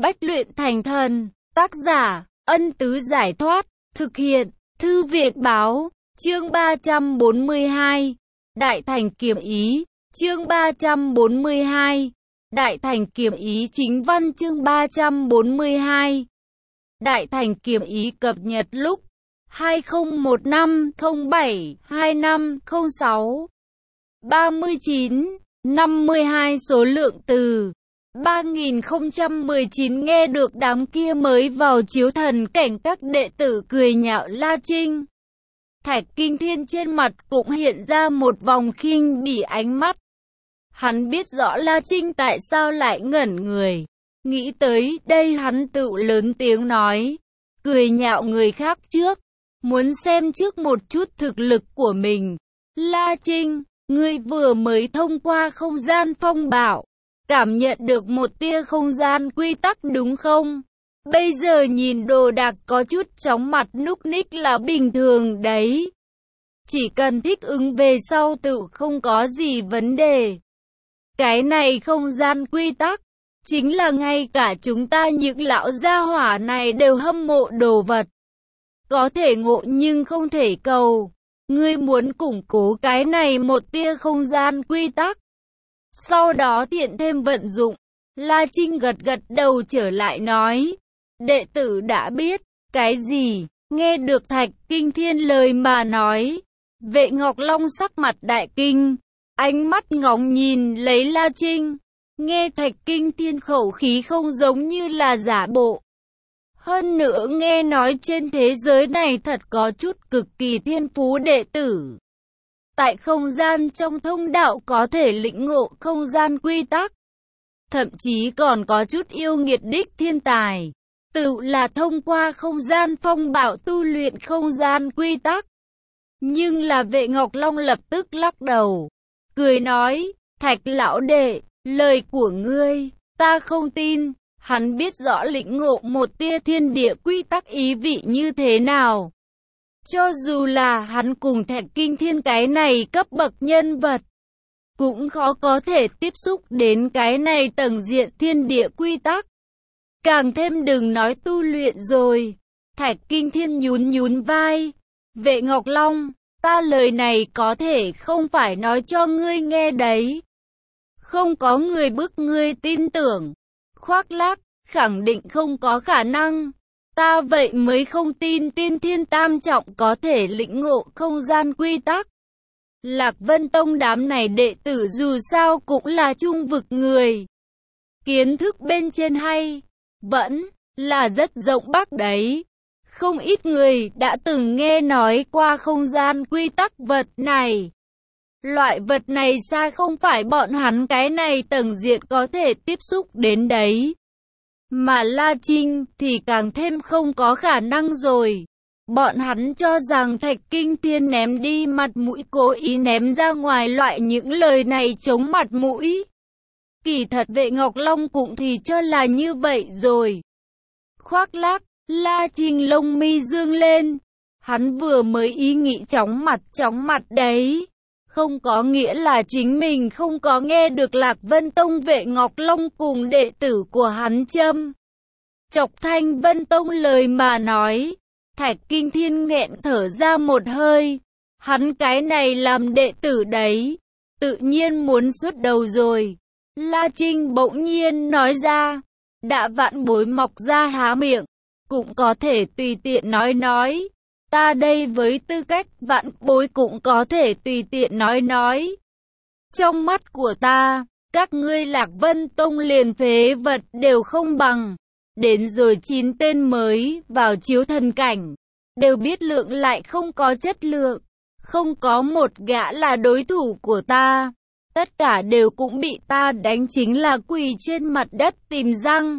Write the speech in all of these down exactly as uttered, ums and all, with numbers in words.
Bách luyện thành thần. Tác giả, Ân Tứ Giải Thoát. Thực hiện, Thư Viện Báo. Chương ba trăm bốn mươi hai. Đại Thành Kiếm Ý. Chương ba trăm bốn mươi hai. Đại Thành Kiếm Ý chính văn. Chương ba trăm bốn mươi hai. Đại Thành Kiếm Ý cập nhật lúc hai không một năm không bảy hai năm không sáu. ba mươi chín, năm mươi hai số lượng từ ba nghìn không trăm mười chín. Nghe được đám kia mới vào chiếu thần cảnh các đệ tử cười nhạo La Trinh. Thạch Kinh Thiên trên mặt cũng hiện ra một vòng khinh bỉ ánh mắt. Hắn biết rõ La Trinh tại sao lại ngẩn người. Nghĩ tới đây hắn tự lớn tiếng nói. Cười nhạo người khác trước. Muốn xem trước một chút thực lực của mình. La Trinh, ngươi vừa mới thông qua không gian phong bạo. Cảm nhận được một tia không gian quy tắc đúng không? Bây giờ nhìn đồ đạc có chút chóng mặt núc ních là bình thường đấy. Chỉ cần thích ứng về sau tự không có gì vấn đề. Cái này không gian quy tắc, chính là ngay cả chúng ta những lão gia hỏa này đều hâm mộ đồ vật. Có thể ngộ nhưng không thể cầu. Ngươi muốn củng cố cái này một tia không gian quy tắc. Sau đó tiện thêm vận dụng. La Trinh gật gật đầu trở lại nói. Đệ tử đã biết. Cái gì? Nghe được Thạch Kinh Thiên lời mà nói. Vệ Ngọc Long sắc mặt đại kinh. Ánh mắt ngóng nhìn lấy La Trinh. Nghe Thạch Kinh Thiên khẩu khí không giống như là giả bộ. Hơn nữa nghe nói trên thế giới này thật có chút cực kỳ thiên phú đệ tử. Tại không gian trong thông đạo có thể lĩnh ngộ không gian quy tắc. Thậm chí còn có chút yêu nghiệt đích thiên tài. Tự là thông qua không gian phong bạo tu luyện không gian quy tắc. Nhưng là Vệ Ngọc Long lập tức lắc đầu. Cười nói, Thạch lão đệ, lời của ngươi, ta không tin. Hắn biết rõ lĩnh ngộ một tia thiên địa quy tắc ý vị như thế nào. Cho dù là hắn cùng Thạch Kinh Thiên cái này cấp bậc nhân vật, cũng khó có thể tiếp xúc đến cái này tầng diện thiên địa quy tắc. Càng thêm đừng nói tu luyện rồi. Thạch Kinh Thiên nhún nhún vai. Vệ Ngọc Long, ta lời này có thể không phải nói cho ngươi nghe đấy. Không có người bức ngươi tin tưởng. Khoác lác, khẳng định không có khả năng. Ta vậy mới không tin tiên thiên tam trọng có thể lĩnh ngộ không gian quy tắc. Lạc Vân Tông đám này đệ tử dù sao cũng là trung vực người. Kiến thức bên trên hay, vẫn là rất rộng bắc đấy. Không ít người đã từng nghe nói qua không gian quy tắc vật này. Loại vật này xa không phải bọn hắn cái này tầng diện có thể tiếp xúc đến đấy. Mà La Trinh thì càng thêm không có khả năng rồi. Bọn hắn cho rằng Thạch Kinh Thiên ném đi mặt mũi, cố ý ném ra ngoài loại những lời này chống mặt mũi. Kỳ thật Vệ Ngọc Long cũng thì cho là như vậy rồi. Khoác lác, La Trinh lông mi dương lên. Hắn vừa mới ý nghĩ chóng mặt chóng mặt đấy. Không có nghĩa là chính mình không có nghe được Lạc Vân Tông Vệ Ngọc Long cùng đệ tử của hắn châm chọc Thanh Vân Tông lời mà nói. Thạch Kinh Thiên nghẹn thở ra một hơi. Hắn cái này làm đệ tử đấy, tự nhiên muốn xuất đầu rồi. La Trinh bỗng nhiên nói ra. Đã vạn bối mọc ra há miệng, cũng có thể tùy tiện nói nói. Ta đây với tư cách vạn bối cũng có thể tùy tiện nói nói. Trong mắt của ta, các ngươi Lạc Vân Tông liền phế vật đều không bằng. Đến rồi chín tên mới vào chiếu thần cảnh, đều biết lượng lại không có chất lượng. Không có một gã là đối thủ của ta. Tất cả đều cũng bị ta đánh chính là quỳ trên mặt đất tìm răng.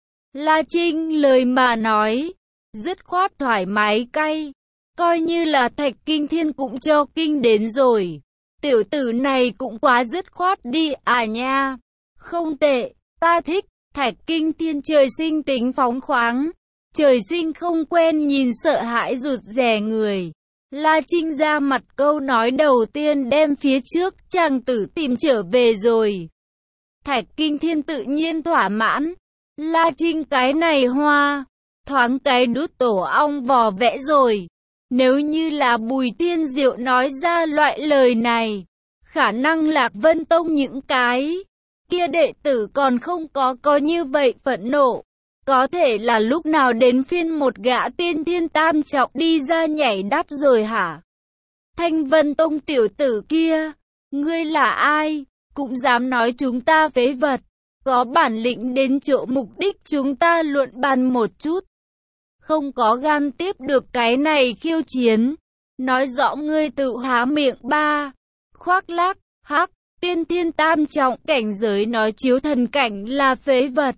La Trinh lời mà nói, dứt khoát thoải mái cay. Coi như là Thạch Kinh Thiên cũng cho kinh đến rồi. Tiểu tử này cũng quá dứt khoát đi à nha. Không tệ, ta thích. Thạch Kinh Thiên trời sinh tính phóng khoáng. Trời sinh không quen nhìn sợ hãi rụt rè người. La Trinh ra mặt câu nói đầu tiên đem phía trước chàng tử tìm trở về rồi. Thạch Kinh Thiên tự nhiên thỏa mãn. La Trinh cái này hoa, thoáng cái đút tổ ong vò vẽ rồi. Nếu như là Bùi Thiên Diệu nói ra loại lời này, khả năng Lạc Vân Tông những cái kia đệ tử còn không có có như vậy phẫn nộ. Có thể là lúc nào đến phiên một gã tiên thiên tam trọng đi ra nhảy đáp rồi hả? Thanh Vân Tông tiểu tử kia, ngươi là ai? Cũng dám nói chúng ta phế vật, có bản lĩnh đến chỗ mục đích chúng ta luận bàn một chút. Không có gan tiếp được cái này khiêu chiến, nói rõ ngươi tự há miệng ba, khoác lác, hắc, tiên thiên tam trọng cảnh giới nói chiếu thần cảnh là phế vật.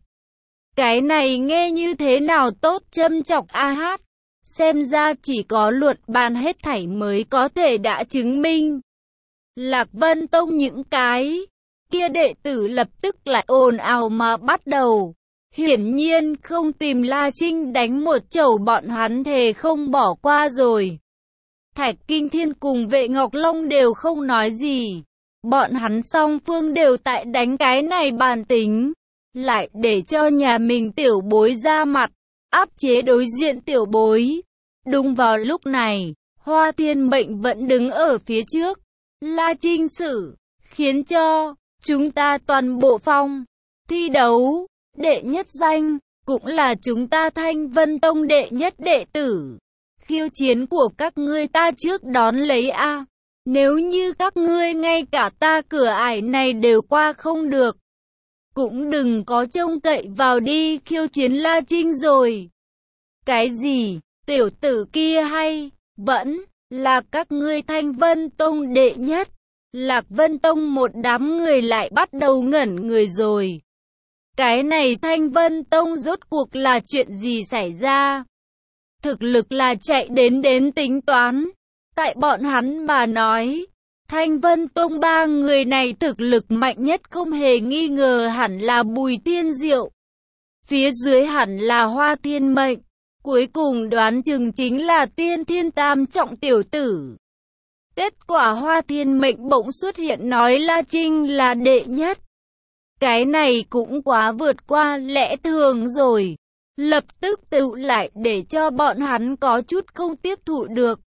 Cái này nghe như thế nào tốt châm chọc a hát, xem ra chỉ có luận bàn hết thảy mới có thể đã chứng minh. Lạc Vân Tông những cái kia đệ tử lập tức lại ồn ào mà bắt đầu. Hiển nhiên không tìm La Trinh đánh một chầu bọn hắn thề không bỏ qua rồi. Thạch Kinh Thiên cùng Vệ Ngọc Long đều không nói gì. Bọn hắn song phương đều tại đánh cái này bàn tính. Lại để cho nhà mình tiểu bối ra mặt, áp chế đối diện tiểu bối. Đúng vào lúc này, Hoa Thiên Mệnh vẫn đứng ở phía trước. La Trinh xử, khiến cho chúng ta toàn bộ phong thi đấu đệ nhất danh, cũng là chúng ta Thanh Vân Tông đệ nhất đệ tử. Khiêu chiến của các ngươi ta trước đón lấy a. Nếu như các ngươi ngay cả ta cửa ải này đều qua không được, cũng đừng có trông cậy vào đi khiêu chiến La Trinh rồi. Cái gì, tiểu tử kia hay, vẫn là các ngươi Thanh Vân Tông đệ nhất. Lạc Vân Tông một đám người lại bắt đầu ngẩn người rồi. Cái này Thanh Vân Tông rốt cuộc là chuyện gì xảy ra? Thực lực là chạy đến đến tính toán. Tại bọn hắn mà nói, Thanh Vân Tông ba người này thực lực mạnh nhất không hề nghi ngờ hẳn là Bùi Thiên Diệu. Phía dưới hẳn là Hoa Thiên Mệnh. Cuối cùng đoán chừng chính là tiên thiên tam trọng tiểu tử. Kết quả Hoa Thiên Mệnh bỗng xuất hiện nói La Trinh là đệ nhất. Cái này cũng quá vượt qua lẽ thường rồi. Lập tức tự lại để cho bọn hắn có chút không tiếp thụ được.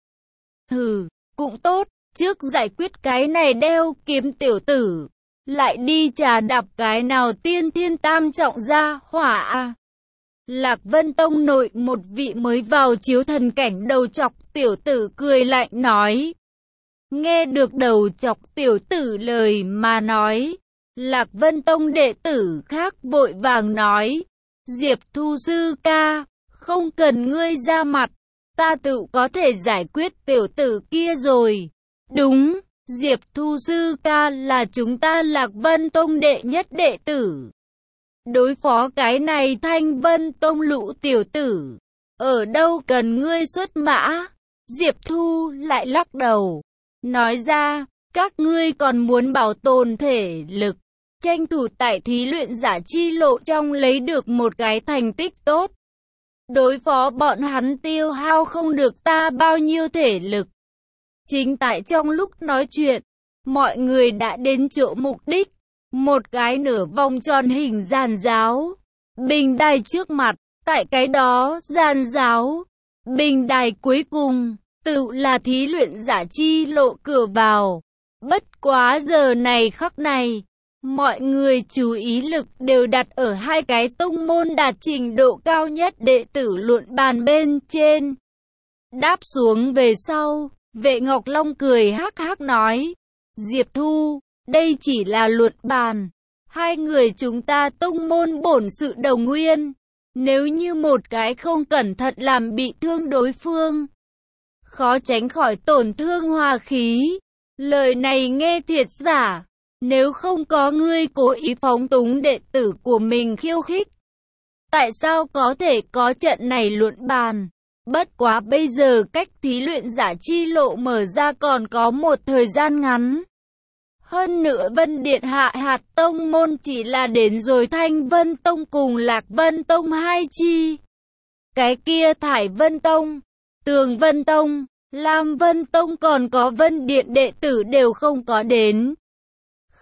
Hừ, cũng tốt, trước giải quyết cái này đeo kiếm tiểu tử. Lại đi trà đạp cái nào tiên thiên tam trọng ra hỏa à. Lạc Vân Tông nội một vị mới vào chiếu thần cảnh đầu chọc tiểu tử cười lạnh nói. Nghe được đầu chọc tiểu tử lời mà nói, Lạc Vân Tông đệ tử khác vội vàng nói, Diệp Thu sư ca, không cần ngươi ra mặt, ta tự có thể giải quyết tiểu tử kia rồi. Đúng, Diệp Thu sư ca là chúng ta Lạc Vân Tông đệ nhất đệ tử. Đối phó cái này Thanh Vân Tông lũ tiểu tử, ở đâu cần ngươi xuất mã. Diệp Thu lại lắc đầu, nói ra, các ngươi còn muốn bảo tồn thể lực, tranh thủ tại thí luyện giả chi lộ trong lấy được một cái thành tích tốt. Đối phó bọn hắn tiêu hao không được ta bao nhiêu thể lực. Chính tại trong lúc nói chuyện, mọi người đã đến chỗ mục đích. Một cái nửa vòng tròn hình giàn giáo. Bình đài trước mặt, tại cái đó giàn giáo. Bình đài cuối cùng, tự là thí luyện giả chi lộ cửa vào. Bất quá giờ này khắc này, mọi người chú ý lực đều đặt ở hai cái tông môn đạt trình độ cao nhất đệ tử luận bàn bên trên. Đáp xuống về sau, Vệ Ngọc Long cười hắc hắc nói, Diệp Thu, đây chỉ là luận bàn. Hai người chúng ta tông môn bổn sự đồng nguyên. Nếu như một cái không cẩn thận làm bị thương đối phương, khó tránh khỏi tổn thương hòa khí. Lời này nghe thiệt giả. Nếu không có ngươi cố ý phóng túng đệ tử của mình khiêu khích, tại sao có thể có trận này luận bàn? Bất quá bây giờ cách thí luyện giả chi lộ mở ra còn có một thời gian ngắn. Hơn nữa Vân Điện Hạ hạt tông môn chỉ là đến rồi Thanh Vân Tông cùng Lạc Vân Tông hai chi. Cái kia Thải Vân Tông, Tường Vân Tông, Lam Vân Tông còn có Vân Điện đệ tử đều không có đến.